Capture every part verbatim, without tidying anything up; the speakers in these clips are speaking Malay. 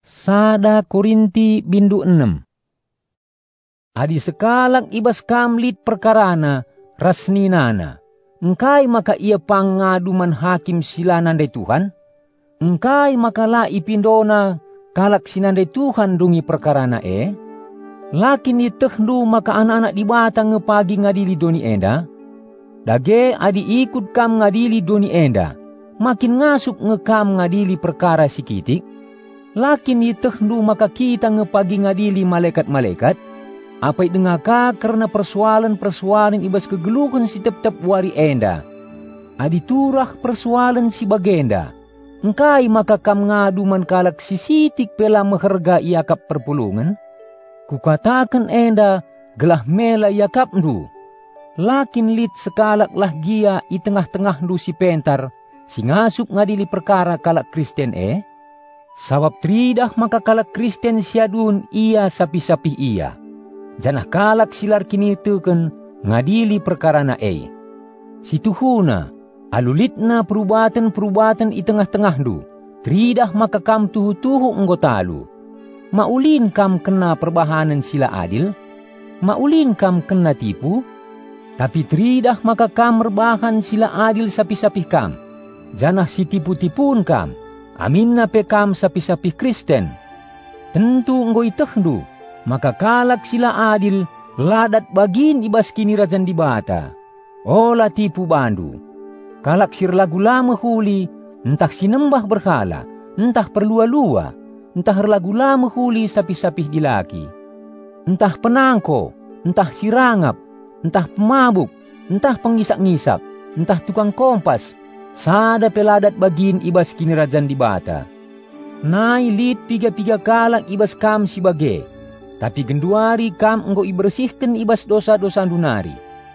Sada Korinti bindu enam. Adi sekalak ibas kamlit perkarana rasninana. Engkai maka ia pangaduman hakim silanandai Tuhan. Engkai maka la ipindona kalak sinandai Tuhan dungi perkarana e. Lakin itehdu maka anak-anak dibata ngepagi ngadili doni enda. Dage adi ikut kam ngadili doni enda. Makin ngasuk ngekam ngadili perkara sikitik. Lakin itehdu maka kita ngepagi ngadili malaikat-malaikat. Apa dengaka karena persoalan-persoalan ibas kegeluhan si tep-tep wari enda. Adi turah persoalan si bagenda. Engkai maka kam ngadu man kalak sisitik pela meherga iakap perpulungan. Kukatakan enda gelah mela iakap ndu. Lakin lit sekalak lah gia i tengah-tengah ndu si pentar. Si ngasuk ngadili perkara kalak Kristen e. Sabab tridah maka kalak Kristen siadun ia sapi-sapi ia. Janah kalak silar kini tuken ngadili perkara na e. Situhuna, alulitna perubatan-perubatan i tengah-tengah du. Tridah maka kam tuhu-tuhu nggotalu. Maulin kam kena perbahanan sila adil. Maulin kam kena tipu. Tapi tridah maka kam merbahan sila adil sapi-sapi kam. Janah si tipu-tipun kam. Amin na pe kam sapi-sapi Kristen. Tentu nggo itehdu. Maka kalak sila adil, ladat bagin ibas kini rajan dibata. Ola tipu bandu. Kalak sir lagu lama huli, entah sinembah berhala, entah perlua-lua, entah lagu lama huli sapi-sapi dilaki. Entah penangko, entah sirangap, entah pemabuk, entah pengisak-ngisak, entah tukang kompas, sada peladat bagin ibas kini rajan dibata. Nai lit piga-piga kalak ibas kam si bage. Tapi genduari kam enggo ibersihkan ibas dosa-dosa dunari.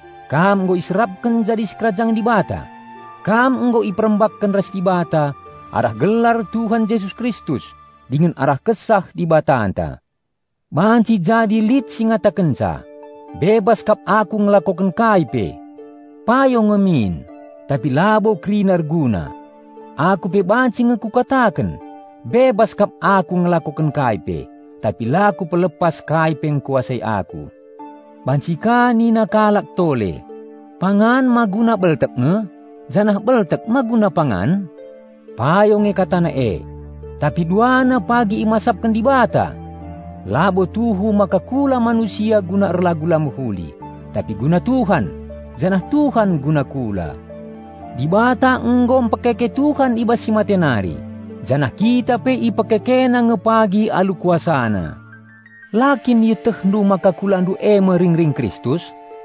Kam enggo iserapkan jadi sekerajang dibata. Kam enggo iperembakkan ras dibata arah gelar Tuhan Yesus Kristus dengan arah kesah dibata anta. Banci jadi lit singata kenca. Bebas kap aku ngelakukan kaipe. Payo ngemin. Tapi labo krinar guna. Aku pe banci ngekukatakan. Bebas kap aku ngelakukan kaipe. Tapi laku pelepas kaipeng kuasai aku. Bancika nina kalak tole. Pangan maguna beltek nge. Janah beltek maguna pangan. Payong e katana e. Tapi duana pagi imasapkan dibata. Labo tuhu maka kula manusia guna erlagula muhuli. Tapi guna Tuhan. Janah Tuhan guna kula. Dibata enggom pekeke Tuhan ibas si matenari. Janah kita pe ipakekena ngepagi alu kuasana. Lakin yetehdu maka kulandu e mering-ring Kristus.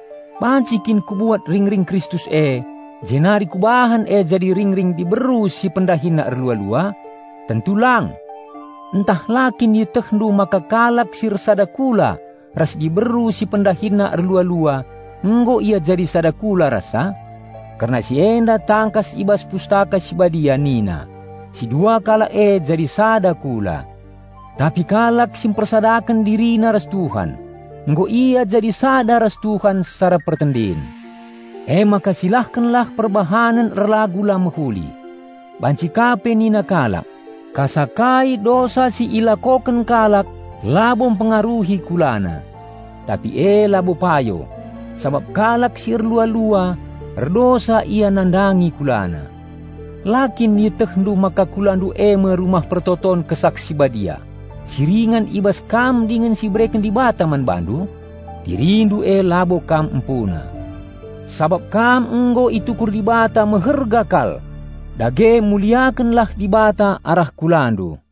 Pancikin kubuat ring-ring Kristus e. Jenari kubahan e jadi ring-ring diberu si pendahina erlua-lua. Tentulang. Entah lakin yetehdu maka kalak sir sadakula. Ras diberu si pendahina erlua-lua. Enggo ia jadi sadakula rasa. Karena si enda tangkas ibas pustaka si badia nina. Si dua kala e jadi sada kula. Tapi kalak simpersadakan diri naras Tuhan. Enggo ia jadi sada ras Tuhan secara pertendin. E maka silahkanlah perbahanan erlagu lamahuli. Banci kape nina kalak. Kasakai dosa si ilakoken kalak. Labom pengaruhi kulana. Tapi e labo payo. Sabab kalak si erlua-lua. Erdosa ia nandangi kulana. Lakin yetehdu maka kulandu eme rumah pertoton kesaksi badia. Siringan ibas kam dengan si breken di bataman bandu. Dirindu e labo kam empuna. Sabab kam enggo itukur di bata mehergakal. Dage muliakanlah di bata arah kulandu.